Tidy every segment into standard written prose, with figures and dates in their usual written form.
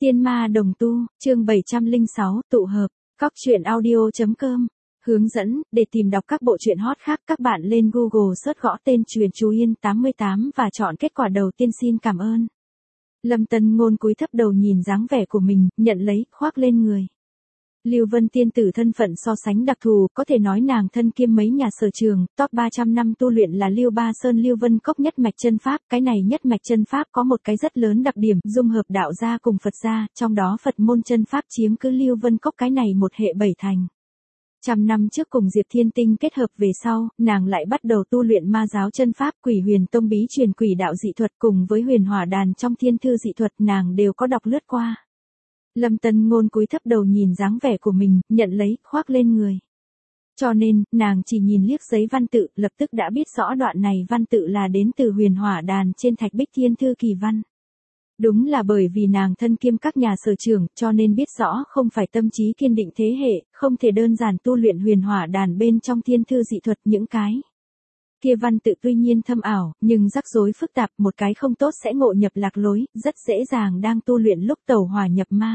Tiên ma đồng tu, chương 706, tụ hợp, cóc truyện audio.com. Hướng dẫn, để tìm đọc các bộ truyện hot khác các bạn lên Google search gõ tên Truyện Chú Yên 88 và chọn kết quả đầu tiên. Xin cảm ơn. Lâm Tân Ngôn cúi thấp đầu nhìn dáng vẻ của mình, nhận lấy, khoác lên người. Lưu Vân tiên tử thân phận so sánh đặc thù, có thể nói nàng thân kiêm mấy nhà sở trường, top 300 năm tu luyện là Lưu Ba Sơn Lưu Vân Cốc nhất mạch chân pháp, cái này nhất mạch chân pháp có một cái rất lớn đặc điểm, dung hợp đạo gia cùng Phật gia, trong đó Phật môn chân pháp chiếm cứ Lưu Vân Cốc cái này một hệ bảy thành. Trăm năm trước cùng Diệp Thiên Tinh kết hợp về sau, nàng lại bắt đầu tu luyện ma giáo chân pháp, Quỷ Huyền Tông bí truyền quỷ đạo dị thuật cùng với Huyền Hỏa Đàn trong thiên thư dị thuật nàng đều có đọc lướt qua. Lâm Tân Ngôn cúi thấp đầu nhìn dáng vẻ của mình, nhận lấy, khoác lên người. Cho nên, nàng chỉ nhìn liếc giấy văn tự, lập tức đã biết rõ đoạn này văn tự là đến từ Huyền Hỏa Đàn trên thạch bích thiên thư kỳ văn. Đúng là bởi vì nàng thân kiêm các nhà sở trường, cho nên biết rõ không phải tâm trí kiên định thế hệ, không thể đơn giản tu luyện Huyền Hỏa Đàn bên trong thiên thư dị thuật những cái. Kia văn tự tuy nhiên thâm ảo, nhưng rắc rối phức tạp, một cái không tốt sẽ ngộ nhập lạc lối, rất dễ dàng đang tu luyện lúc tẩu hỏa nhập ma.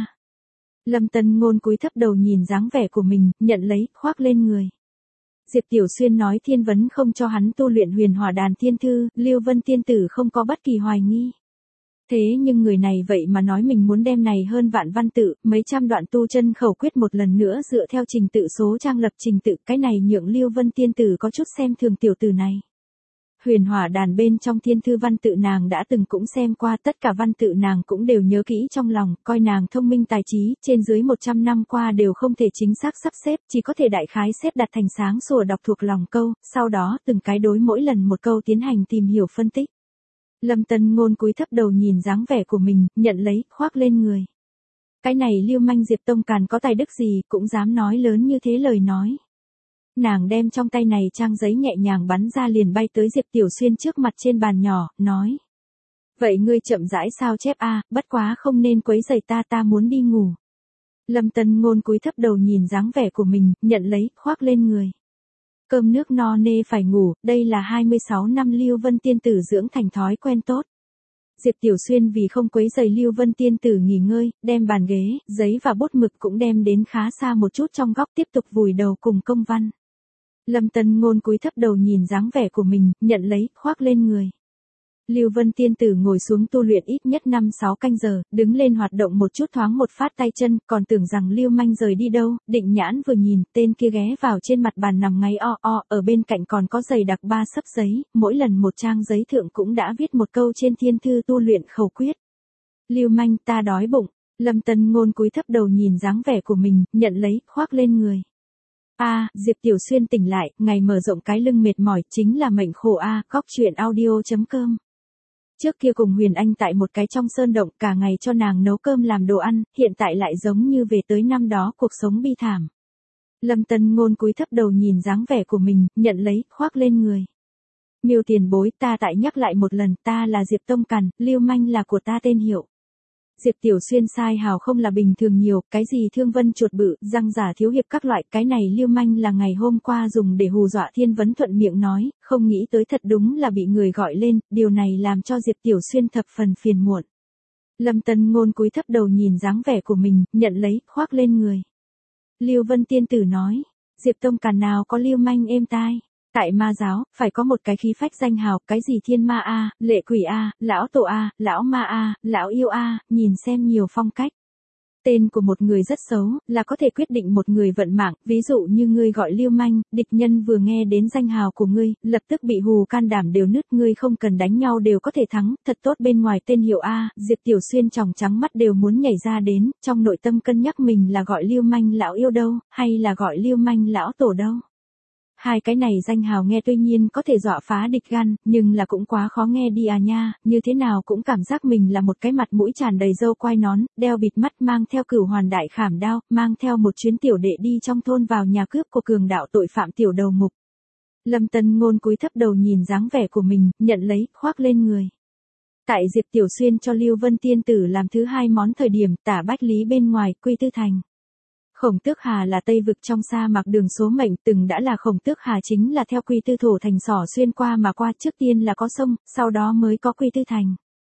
Lâm Tân Ngôn cúi thấp đầu nhìn dáng vẻ của mình, nhận lấy, khoác lên người. Diệp Tiểu Xuyên nói Thiên Vấn không cho hắn tu luyện Huyền Hỏa Đàn thiên thư, Lưu Vân tiên tử không có bất kỳ hoài nghi. Thế nhưng người này vậy mà nói mình muốn đem này hơn vạn văn tự, mấy trăm đoạn tu chân khẩu quyết một lần nữa dựa theo trình tự số trang lập trình tự, cái này nhượng Lưu Vân tiên tử có chút xem thường tiểu tử này. Huyền Hỏa Đàn bên trong thiên thư văn tự nàng đã từng cũng xem qua, tất cả văn tự nàng cũng đều nhớ kỹ trong lòng, coi nàng thông minh tài trí, trên dưới 100 năm qua đều không thể chính xác sắp xếp, chỉ có thể đại khái xếp đặt thành sáng sủa đọc thuộc lòng câu, sau đó từng cái đối mỗi lần một câu tiến hành tìm hiểu phân tích. Lâm Tân Ngôn cúi thấp đầu nhìn dáng vẻ của mình, nhận lấy, khoác lên người. Cái này lưu manh Diệp Tông Càn có tài đức gì, cũng dám nói lớn như thế lời nói. Nàng đem trong tay này trang giấy nhẹ nhàng bắn ra liền bay tới Diệp Tiểu Xuyên trước mặt trên bàn nhỏ, nói. Vậy ngươi chậm rãi sao chép a, bất quá không nên quấy rầy ta muốn đi ngủ. Lâm Tân Ngôn cúi thấp đầu nhìn dáng vẻ của mình, nhận lấy, khoác lên người. Cơm nước no nê phải ngủ, đây là 26 năm Lưu Vân tiên tử dưỡng thành thói quen tốt. Diệp Tiểu Xuyên vì không quấy rầy Lưu Vân tiên tử nghỉ ngơi, đem bàn ghế, giấy và bút mực cũng đem đến khá xa một chút trong góc tiếp tục vùi đầu cùng công văn. Lâm Tân Ngôn cúi thấp đầu nhìn dáng vẻ của mình, nhận lấy, khoác lên người. Lưu Vân tiên tử ngồi xuống tu luyện ít nhất 5-6 canh giờ, đứng lên hoạt động một chút thoáng một phát tay chân, còn tưởng rằng Lưu manh rời đi đâu, định nhãn vừa nhìn, tên kia ghé vào trên mặt bàn nằm ngáy ở bên cạnh còn có dày đặc 3 xấp giấy, mỗi lần một trang giấy thượng cũng đã viết một câu trên thiên thư tu luyện khẩu quyết. Lưu manh, ta đói bụng. Lâm Tân Ngôn cúi thấp đầu nhìn dáng vẻ của mình, nhận lấy, khoác lên người. Diệp Tiểu Xuyên tỉnh lại, ngày mở rộng cái lưng mệt mỏi, chính là mệnh khổ cóc truyện audio.com. Trước kia cùng Huyền Anh tại một cái trong sơn động, cả ngày cho nàng nấu cơm làm đồ ăn, hiện tại lại giống như về tới năm đó cuộc sống bi thảm. Lâm Tân Ngôn cúi thấp đầu nhìn dáng vẻ của mình, nhận lấy, khoác lên người. Miêu tiền bối, ta tại nhắc lại một lần, ta là Diệp Tông Càn, Lưu manh là của ta tên hiệu. Diệp Tiểu Xuyên sai hào không là bình thường nhiều, cái gì thương vân chuột bự, răng giả thiếu hiệp các loại, cái này Lưu manh là ngày hôm qua dùng để hù dọa Thiên Vấn thuận miệng nói, không nghĩ tới thật đúng là bị người gọi lên, điều này làm cho Diệp Tiểu Xuyên thập phần phiền muộn. Lâm Tân Ngôn cúi thấp đầu nhìn dáng vẻ của mình, nhận lấy, khoác lên người. Lưu Vân tiên tử nói, Diệp Tông Càn nào có Lưu manh êm tai. Tại ma giáo, phải có một cái khí phách danh hào, cái gì thiên ma lệ quỷ lão tổ lão ma lão yêu nhìn xem nhiều phong cách. Tên của một người rất xấu, là có thể quyết định một người vận mạng, ví dụ như ngươi gọi Lưu manh, địch nhân vừa nghe đến danh hào của ngươi, lập tức bị hù can đảm đều nứt, ngươi không cần đánh nhau đều có thể thắng, thật tốt bên ngoài tên hiệu Diệp Tiểu Xuyên tròng trắng mắt đều muốn nhảy ra đến, trong nội tâm cân nhắc mình là gọi Lưu manh lão yêu đâu, hay là gọi Lưu manh lão tổ đâu. Hai cái này danh hào nghe tuy nhiên có thể dọa phá địch gan, nhưng là cũng quá khó nghe đi nha, như thế nào cũng cảm giác mình là một cái mặt mũi tràn đầy râu quai nón, đeo bịt mắt mang theo Cửu Hoàn đại khảm đao, mang theo một chuyến tiểu đệ đi trong thôn vào nhà cướp của cường đạo tội phạm tiểu đầu mục. Lâm Tân Ngôn cúi thấp đầu nhìn dáng vẻ của mình, nhận lấy, khoác lên người. Tại Diệp Tiểu Xuyên cho Lưu Vân tiên tử làm thứ hai món thời điểm, tả Bách Lý bên ngoài, Quy Tư Thành. Khổng Tước Hà là Tây vực trong sa mạc đường số mệnh, từng đã là Khổng Tước Hà chính là theo Quy Tư thổ thành xỏ xuyên qua mà qua, trước tiên là có sông, sau đó mới có Quy Tư thành.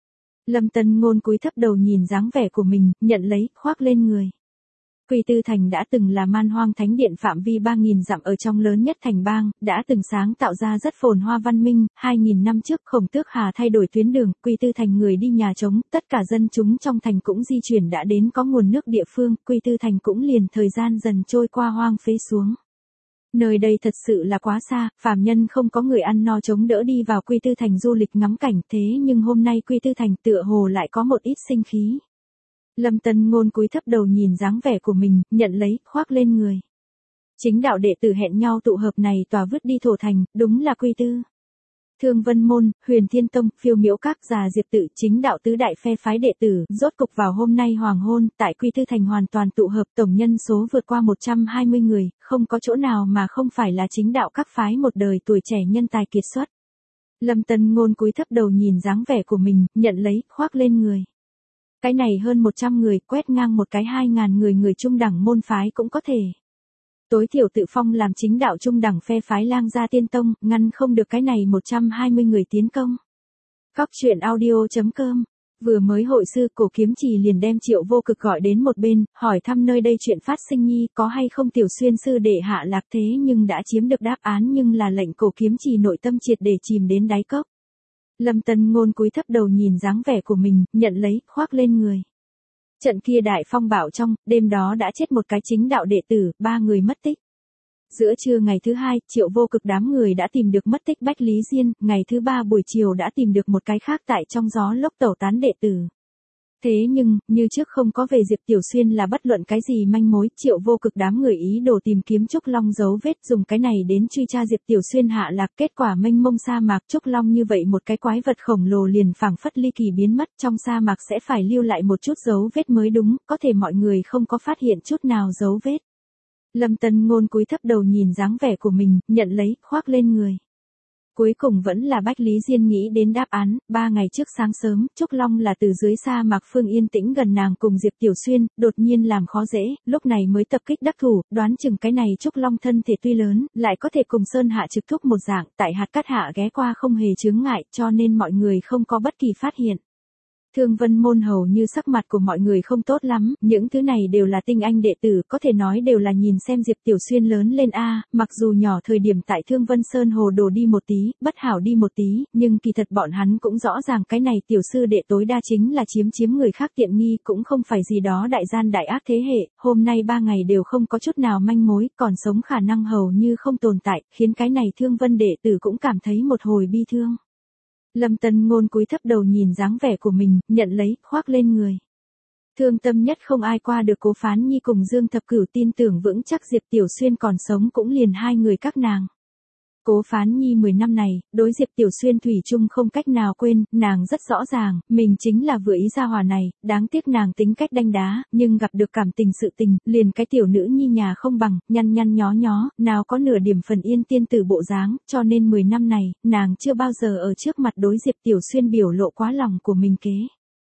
Lâm Tân Ngôn cúi thấp đầu nhìn dáng vẻ của mình, nhận lấy, khoác lên người. Quy Tư Thành đã từng là man hoang thánh điện phạm vi 3.000 dặm ở trong lớn nhất thành bang, đã từng sáng tạo ra rất phồn hoa văn minh. 2.000 năm trước Khổng Tước Hà thay đổi tuyến đường, Quy Tư Thành người đi nhà trống, tất cả dân chúng trong thành cũng di chuyển đã đến có nguồn nước địa phương, Quy Tư Thành cũng liền thời gian dần trôi qua hoang phế xuống. Nơi đây thật sự là quá xa, phàm nhân không có người ăn no chống đỡ đi vào Quy Tư Thành du lịch ngắm cảnh, thế nhưng hôm nay Quy Tư Thành tựa hồ lại có một ít sinh khí. Lâm Tân Ngôn cúi thấp đầu nhìn dáng vẻ của mình, nhận lấy, khoác lên người. Chính đạo đệ tử hẹn nhau tụ hợp này tòa vứt đi thổ thành, đúng là Quy Tư. Thương Vân Môn, Huyền Thiên Tông, Phiêu Miễu Các, Già Diệp Tự, chính đạo tứ đại phe phái đệ tử, rốt cục vào hôm nay hoàng hôn, tại Quy Tư Thành hoàn toàn tụ hợp, tổng nhân số vượt qua 120 người, không có chỗ nào mà không phải là chính đạo các phái một đời tuổi trẻ nhân tài kiệt xuất. Lâm Tân Ngôn cúi thấp đầu nhìn dáng vẻ của mình, nhận lấy, khoác lên người. Cái này hơn 100 người, quét ngang một cái 2.000 người, người trung đẳng môn phái cũng có thể. Tối thiểu tự phong làm chính đạo trung đẳng phe phái Lang Gia Tiên Tông, ngăn không được cái này 120 người tiến công. Cóc truyện audio.com. Vừa mới hội sư Cổ Kiếm Trì liền đem Triệu Vô Cực gọi đến một bên, hỏi thăm nơi đây chuyện phát sinh nhi có hay không Tiểu Xuyên sư đệ hạ lạc, thế nhưng đã chiếm được đáp án, nhưng là lệnh Cổ Kiếm Trì nội tâm triệt để chìm đến đáy cốc. Lâm Tân Ngôn cúi thấp đầu nhìn dáng vẻ của mình, nhận lấy, khoác lên người. Trận kia đại phong bạo trong, đêm đó đã chết một cái chính đạo đệ tử, 3 người mất tích. Giữa trưa ngày thứ 2, Triệu Vô Cực đám người đã tìm được mất tích Bách Lý Diên, ngày thứ 3 buổi chiều đã tìm được một cái khác tại trong gió lốc tẩu tán đệ tử. Thế nhưng, như trước không có về Diệp Tiểu Xuyên là bất luận cái gì manh mối, Triệu Vô Cực đám người ý đồ tìm kiếm Trúc Long dấu vết, dùng cái này đến truy tra Diệp Tiểu Xuyên hạ lạc, kết quả mênh mông sa mạc Trúc Long như vậy một cái quái vật khổng lồ liền phảng phất ly kỳ biến mất, trong sa mạc sẽ phải lưu lại một chút dấu vết mới đúng, có thể mọi người không có phát hiện chút nào dấu vết. Lâm Tân Ngôn cúi thấp đầu nhìn dáng vẻ của mình, nhận lấy, khoác lên người. Cuối cùng vẫn là Bách Lý Diên nghĩ đến đáp án, 3 ngày trước sáng sớm, Trúc Long là từ dưới sa mạc phương yên tĩnh gần nàng cùng Diệp Tiểu Xuyên, đột nhiên làm khó dễ, lúc này mới tập kích đắc thủ, đoán chừng cái này Trúc Long thân thể tuy lớn, lại có thể cùng Sơn Hạ trực thúc một dạng, tại hạt cát hạ ghé qua không hề chướng ngại, cho nên mọi người không có bất kỳ phát hiện. Thương Vân Môn hầu như sắc mặt của mọi người không tốt lắm, những thứ này đều là tinh anh đệ tử, có thể nói đều là nhìn xem Diệp Tiểu Xuyên lớn lên mặc dù nhỏ thời điểm tại Thương Vân Sơn hồ đồ đi một tí, bất hảo đi một tí, nhưng kỳ thật bọn hắn cũng rõ ràng cái này tiểu sư đệ tối đa chính là chiếm người khác tiện nghi, cũng không phải gì đó đại gian đại ác thế hệ, hôm nay 3 ngày đều không có chút nào manh mối, còn sống khả năng hầu như không tồn tại, khiến cái này Thương Vân đệ tử cũng cảm thấy một hồi bi thương. Lâm Tân Ngôn cúi thấp đầu nhìn dáng vẻ của mình, nhận lấy, khoác lên người. Thương tâm nhất không ai qua được Cố Phán Nhi cùng Dương Thập Cửu, tin tưởng vững chắc Diệp Tiểu Xuyên còn sống cũng liền 2 người các nàng. Cố Phán Nhi 10 năm này, đối Diệp Tiểu Xuyên thủy chung không cách nào quên, nàng rất rõ ràng, mình chính là vừa ý gia hòa này, đáng tiếc nàng tính cách đanh đá, nhưng gặp được cảm tình sự tình, liền cái tiểu nữ nhi nhà không bằng, nhăn nhăn nhó nhó, nào có nửa điểm phần yên tiên tử bộ dáng, cho nên 10 năm này, nàng chưa bao giờ ở trước mặt đối Diệp Tiểu Xuyên biểu lộ quá lòng của mình kế.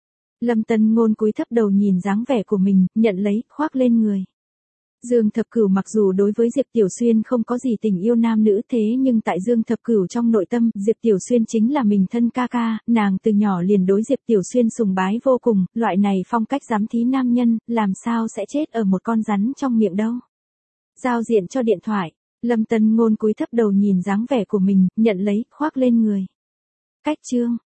Lâm Tân Ngôn cúi thấp đầu nhìn dáng vẻ của mình, nhận lấy, khoác lên người. Dương Thập Cửu mặc dù đối với Diệp Tiểu Xuyên không có gì tình yêu nam nữ, thế nhưng tại Dương Thập Cửu trong nội tâm, Diệp Tiểu Xuyên chính là mình thân ca ca, nàng từ nhỏ liền đối Diệp Tiểu Xuyên sùng bái vô cùng, loại này phong cách dám thí nam nhân, làm sao sẽ chết ở một con rắn trong miệng đâu. Giao diện cho điện thoại, Lâm Tân Ngôn cúi thấp đầu nhìn dáng vẻ của mình, nhận lấy, khoác lên người. Cách chương